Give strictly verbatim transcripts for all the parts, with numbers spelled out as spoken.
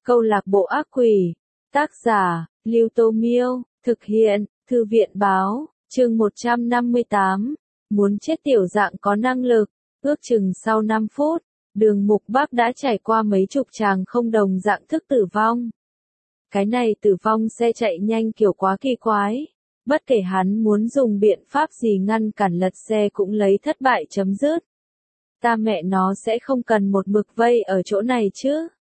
Câu lạc bộ ác quỷ. Tác giả, Lưu Tô Miêu. Thực hiện, Thư viện Báo. Chương một trăm năm mươi tám. Muốn chết tiểu dạng có năng lực. Ước chừng sau năm phút, Đường Mục Bắc đã trải qua mấy chục tràng không đồng dạng thức tử vong. Cái này tử vong xe chạy nhanh kiểu quá kỳ quái. Bất kể hắn muốn dùng biện pháp gì ngăn cản lật xe cũng lấy thất bại chấm dứt. Ta mẹ nó sẽ không cần một mực vây ở chỗ này chứ.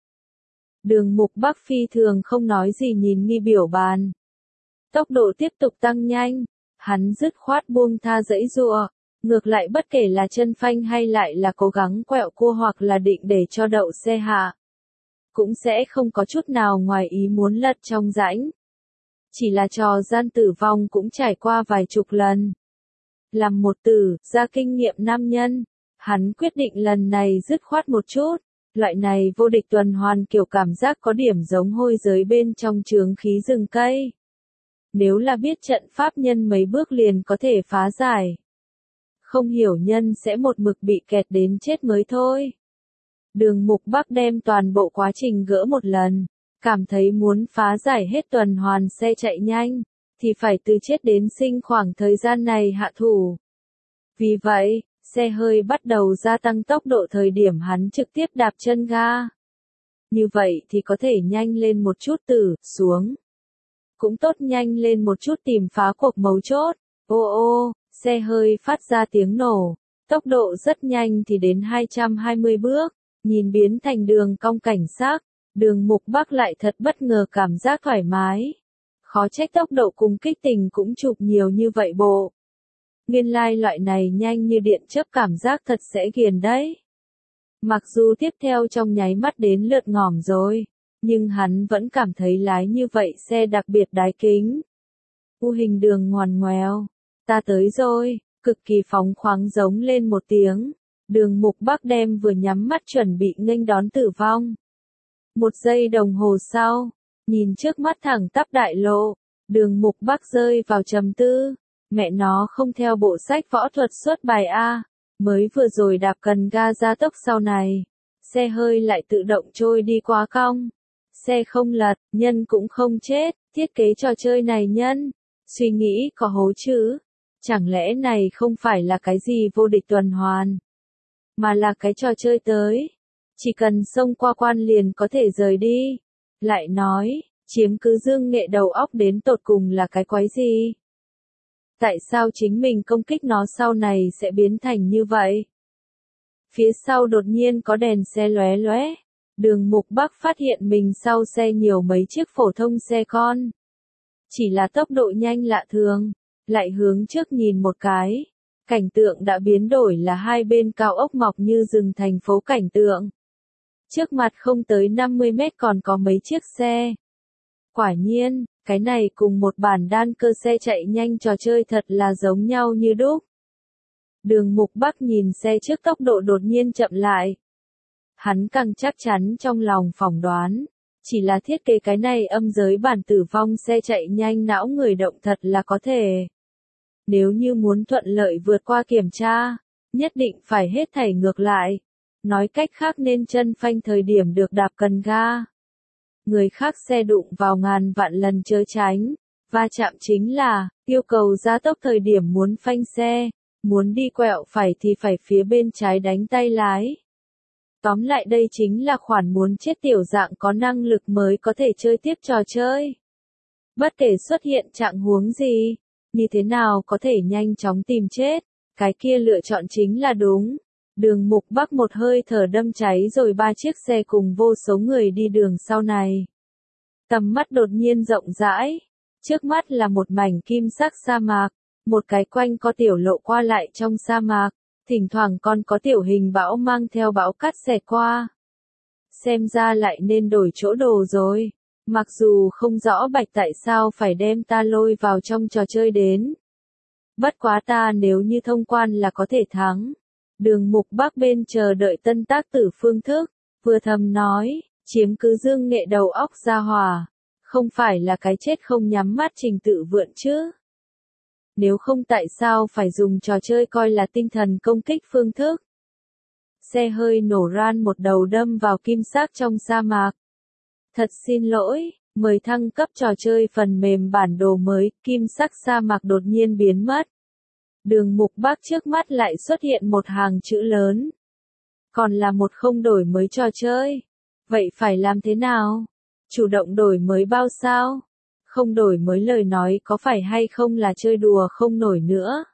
Đường Mục Bắc phi thường không nói gì nhìn nghi biểu bàn. Tốc độ tiếp tục tăng nhanh, hắn dứt khoát buông tha dãy giụa, ngược lại bất kể là chân phanh hay lại là cố gắng quẹo cua hoặc là định để cho đậu xe hạ, cũng sẽ không có chút nào ngoài ý muốn lật trong rãnh. Chỉ là trò gian tử vong cũng trải qua vài chục lần. Làm một tử, ra kinh nghiệm nam nhân, hắn quyết định lần này dứt khoát một chút. Loại này vô địch tuần hoàn kiểu cảm giác có điểm giống hôi giới bên trong chướng khí rừng cây. Nếu là biết trận pháp nhân mấy bước liền có thể phá giải. Không hiểu nhân sẽ một mực bị kẹt đến chết mới thôi. Đường Mục Bắc đem toàn bộ quá trình gỡ một lần. Cảm thấy muốn phá giải hết tuần hoàn xe chạy nhanh, thì phải từ chết đến sinh khoảng thời gian này hạ thủ. Vì vậy, xe hơi bắt đầu gia tăng tốc độ thời điểm hắn trực tiếp đạp chân ga. Như vậy thì có thể nhanh lên một chút từ xuống. Cũng tốt nhanh lên một chút tìm phá cuộc mấu chốt. Ô ô, xe hơi phát ra tiếng nổ. Tốc độ rất nhanh thì đến hai trăm hai mươi bước. Nhìn biến thành đường cong cảnh sắc. Đường Mục Bắc lại thật bất ngờ cảm giác thoải mái. Khó trách tốc độ cùng kích tình cũng chụp nhiều như vậy bộ. Nguyên lai loại này nhanh như điện chớp cảm giác thật sẽ ghiền đấy. Mặc dù tiếp theo trong nháy mắt đến lượt ngỏm rồi, nhưng hắn vẫn cảm thấy lái như vậy xe đặc biệt đái kính. U hình đường ngoằn ngoèo, ta tới rồi, cực kỳ phóng khoáng giống lên một tiếng. Đường Mục Bắc đem vừa nhắm mắt chuẩn bị nghênh đón tử vong. Một giây đồng hồ sau, nhìn trước mắt thẳng tắp đại lộ, Đường Mục Bắc rơi vào trầm tư. Mẹ nó không theo bộ sách võ thuật xuất bài A, mới vừa rồi đạp cần ga gia tốc sau này, xe hơi lại tự động trôi đi quá cong. Xe không lật, nhân cũng không chết, thiết kế trò chơi này nhân, suy nghĩ có hố chứ. Chẳng lẽ này không phải là cái gì vô địch tuần hoàn, mà là cái trò chơi tới. Chỉ cần xông qua quan liền có thể rời đi. Lại nói, chiếm cứ dương nghệ đầu óc đến tột cùng là cái quái gì? Tại sao chính mình công kích nó sau này sẽ biến thành như vậy? Phía sau đột nhiên có đèn xe lóe lóe. Đường Mục Bắc phát hiện mình sau xe nhiều mấy chiếc phổ thông xe con. Chỉ là tốc độ nhanh lạ thường. Lại hướng trước nhìn một cái. Cảnh tượng đã biến đổi là hai bên cao ốc mọc như rừng thành phố cảnh tượng. Trước mặt không tới năm mươi mét còn có mấy chiếc xe. Quả nhiên, cái này cùng một bản đan cơ xe chạy nhanh trò chơi thật là giống nhau như đúc. Đường Mục Bắc nhìn xe trước tốc độ đột nhiên chậm lại. Hắn càng chắc chắn trong lòng phỏng đoán. Chỉ là thiết kế cái này âm giới bản tử vong xe chạy nhanh não người động thật là có thể. Nếu như muốn thuận lợi vượt qua kiểm tra, nhất định phải hết thảy ngược lại. Nói cách khác nên chân phanh thời điểm được đạp cần ga. Người khác xe đụng vào ngàn vạn lần chớ tránh. Va chạm chính là, yêu cầu gia tốc thời điểm muốn phanh xe. Muốn đi quẹo phải thì phải phía bên trái đánh tay lái. Tóm lại đây chính là khoản muốn chết tiểu dạng có năng lực mới có thể chơi tiếp trò chơi. Bất kể xuất hiện trạng huống gì, như thế nào có thể nhanh chóng tìm chết, cái kia lựa chọn chính là đúng. Đường Mục Bắc một hơi thở đâm cháy rồi ba chiếc xe cùng vô số người đi đường sau này. Tầm mắt đột nhiên rộng rãi. Trước mắt là một mảnh kim sắc sa mạc. Một cái quanh có tiểu lộ qua lại trong sa mạc. Thỉnh thoảng còn có tiểu hình bão mang theo bão cát xẹt qua. Xem ra lại nên đổi chỗ đồ rồi. Mặc dù không rõ Bạch tại sao phải đem ta lôi vào trong trò chơi đến. Bất quá ta nếu như thông quan là có thể thắng. Đường Mục Bắc bên chờ đợi tân tác tử phương thức, vừa thầm nói, chiếm cứ dương nghệ đầu óc ra hòa, không phải là cái chết không nhắm mắt trình tự vượn chứ. Nếu không tại sao phải dùng trò chơi coi là tinh thần công kích phương thức. Xe hơi nổ ran một đầu đâm vào kim sắc trong sa mạc. Thật xin lỗi, mời thăng cấp trò chơi phần mềm bản đồ mới, kim sắc sa mạc đột nhiên biến mất. Đường mục Bắc trước mắt lại xuất hiện một hàng chữ lớn. Còn là một không đổi mới trò chơi. Vậy phải làm thế nào? Chủ động đổi mới bao sao? Không đổi mới lời nói có phải hay không là chơi đùa không nổi nữa?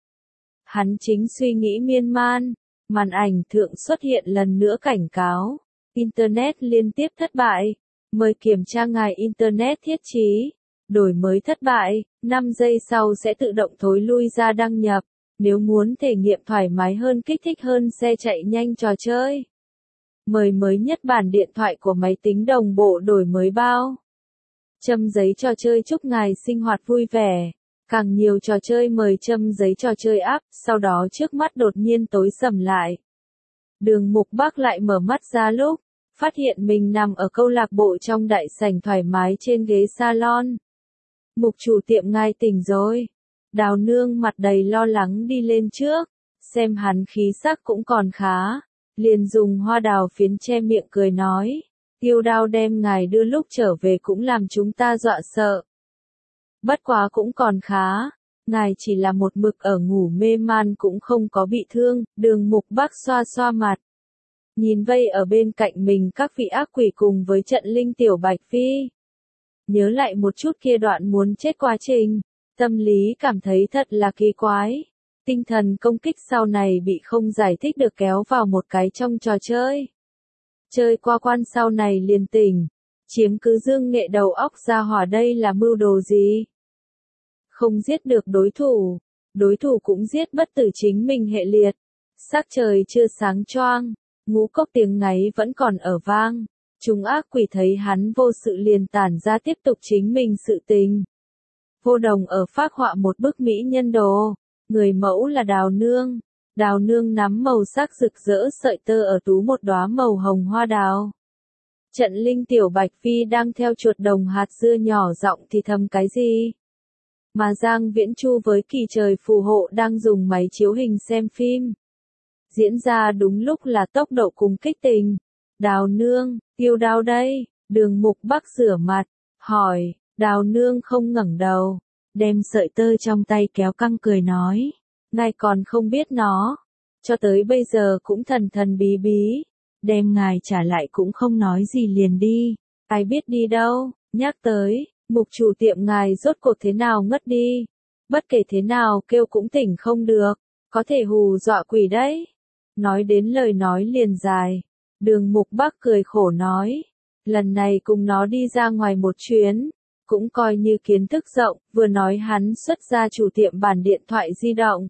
Hắn chính suy nghĩ miên man, màn ảnh thượng xuất hiện lần nữa cảnh cáo. Internet liên tiếp thất bại. Mời kiểm tra ngài Internet thiết trí. Đổi mới thất bại, năm giây sau sẽ tự động thối lui ra đăng nhập. Nếu muốn thể nghiệm thoải mái hơn kích thích hơn xe chạy nhanh trò chơi. Mời mới nhất bản điện thoại của máy tính đồng bộ đổi mới bao. Châm giấy trò chơi chúc ngài sinh hoạt vui vẻ. Càng nhiều trò chơi mời châm giấy trò chơi áp, sau đó trước mắt đột nhiên tối sầm lại. Đường mục Bắc lại mở mắt ra lúc, phát hiện mình nằm ở câu lạc bộ trong đại sảnh thoải mái trên ghế salon. Mục chủ tiệm ngài tỉnh rồi. Đào nương mặt đầy lo lắng đi lên trước, xem hắn khí sắc cũng còn khá, liền dùng hoa đào phiến che miệng cười nói, Tiêu Đao đem ngài đưa lúc trở về cũng làm chúng ta dọa sợ. Bất quá cũng còn khá, ngài chỉ là một mực ở ngủ mê man cũng không có bị thương, đường mục Bắc xoa xoa mặt. Nhìn vây ở bên cạnh mình các vị ác quỷ cùng với trận linh tiểu Bạch Phi. Nhớ lại một chút kia đoạn muốn chết quá trình. Tâm lý cảm thấy thật là kỳ quái. Tinh thần công kích sau này bị không giải thích được kéo vào một cái trong trò chơi. Chơi qua quan sau này liền tỉnh. Chiếm cứ dương nghệ đầu óc ra hỏa đây là mưu đồ gì? Không giết được đối thủ. Đối thủ cũng giết bất tử chính mình hệ liệt. Sắc trời chưa sáng choang. Ngũ cốc tiếng ngáy vẫn còn ở vang. Chúng ác quỷ thấy hắn vô sự liền tản ra tiếp tục chính mình sự tình. Vô Đồng ở phác họa một bức mỹ nhân đồ, người mẫu là Đào Nương. Đào Nương nắm màu sắc rực rỡ sợi tơ ở tú một đóa màu hồng hoa đào. Trận linh tiểu Bạch Phi đang theo chuột đồng hạt dưa nhỏ giọng thì thầm cái gì? Mà Giang Viễn Chu với kỳ trời phù hộ đang dùng máy chiếu hình xem phim. Diễn ra đúng lúc là tốc độ cùng kích tình. Đào Nương, Tiêu Đao đây, đường mục Bắc rửa mặt, hỏi. Đào Nương không ngẩng đầu, đem sợi tơ trong tay kéo căng cười nói, ngài còn không biết nó, cho tới bây giờ cũng thần thần bí bí, đem ngài trả lại cũng không nói gì liền đi, ai biết đi đâu, nhắc tới, mục chủ tiệm ngài rốt cuộc thế nào ngất đi, bất kể thế nào kêu cũng tỉnh không được, có thể hù dọa quỷ đấy, nói đến lời nói liền dài, đường mục Bắc cười khổ nói, lần này cùng nó đi ra ngoài một chuyến. Cũng coi như kiến thức rộng, vừa nói hắn xuất ra chủ tiệm bản điện thoại di động.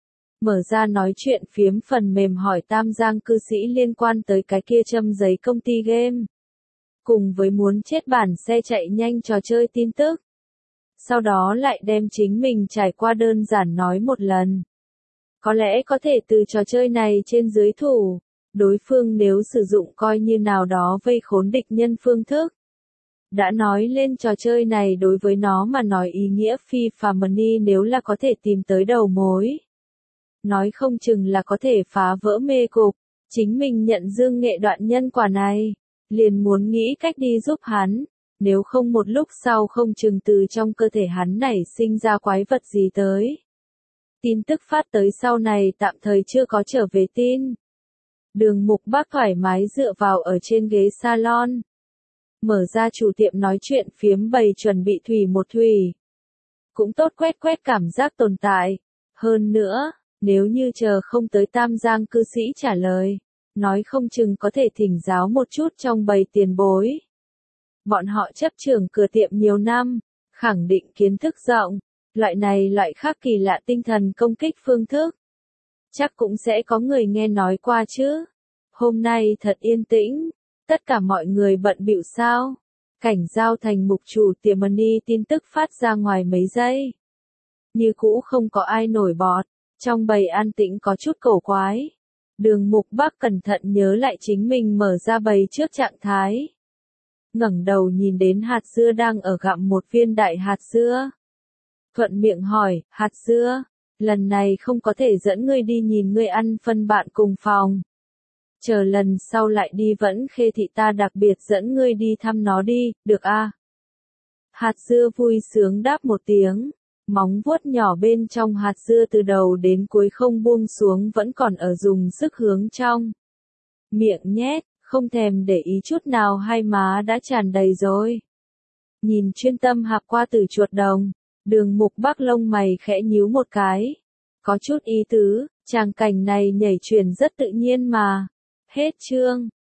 Mở ra nói chuyện phiếm phần mềm hỏi Tam Giang cư sĩ liên quan tới cái kia châm giấy công ty game. Cùng với muốn chết bản xe chạy nhanh trò chơi tin tức. Sau đó lại đem chính mình trải qua đơn giản nói một lần. Có lẽ có thể từ trò chơi này trên dưới thủ, đối phương nếu sử dụng coi như nào đó vây khốn địch nhân phương thức. Đã nói lên trò chơi này đối với nó mà nói ý nghĩa phi phàm money nếu là có thể tìm tới đầu mối. Nói không chừng là có thể phá vỡ mê cục, chính mình nhận dương nghệ đoạn nhân quả này, liền muốn nghĩ cách đi giúp hắn, nếu không một lúc sau không chừng từ trong cơ thể hắn nảy sinh ra quái vật gì tới. Tin tức phát tới sau này tạm thời chưa có trở về tin. Đường mục Bắc thoải mái dựa vào ở trên ghế salon. Mở ra chủ tiệm nói chuyện phiếm bày chuẩn bị thủy một thủy. Cũng tốt quét quét cảm giác tồn tại. Hơn nữa, nếu như chờ không tới Tam Giang cư sĩ trả lời, nói không chừng có thể thỉnh giáo một chút trong bầy tiền bối. Bọn họ chấp trưởng cửa tiệm nhiều năm, khẳng định kiến thức rộng, loại này loại khác kỳ lạ tinh thần công kích phương thức. Chắc cũng sẽ có người nghe nói qua chứ. Hôm nay thật yên tĩnh. Tất cả mọi người bận bịu sao? Cảnh giao thành mục chủ tiệm money tin tức phát ra ngoài mấy giây. Như cũ không có ai nổi bọt, trong bầy an tĩnh có chút cổ quái. Đường mục Bắc cẩn thận nhớ lại chính mình mở ra bầy trước trạng thái. Ngẩng đầu nhìn đến hạt dưa đang ở gặm một viên đại hạt dưa. Thuận miệng hỏi, hạt dưa, lần này không có thể dẫn ngươi đi nhìn ngươi ăn phân bạn cùng phòng. chờ lần sau lại đi Vẫn Khê thị ta đặc biệt dẫn ngươi đi thăm nó đi, được a? Hạt dưa vui sướng đáp một tiếng, móng vuốt nhỏ bên trong hạt dưa từ đầu đến cuối không buông xuống vẫn còn ở dùng sức hướng trong miệng nhét, không thèm để ý chút nào hai má đã tràn đầy rồi. Nhìn chuyên tâm hạp qua từ chuột đồng, Đường Mục Bắc lông mày khẽ nhíu một cái. Có chút ý tứ, tràng cảnh này nhảy chuyển rất tự nhiên mà. Hết chương.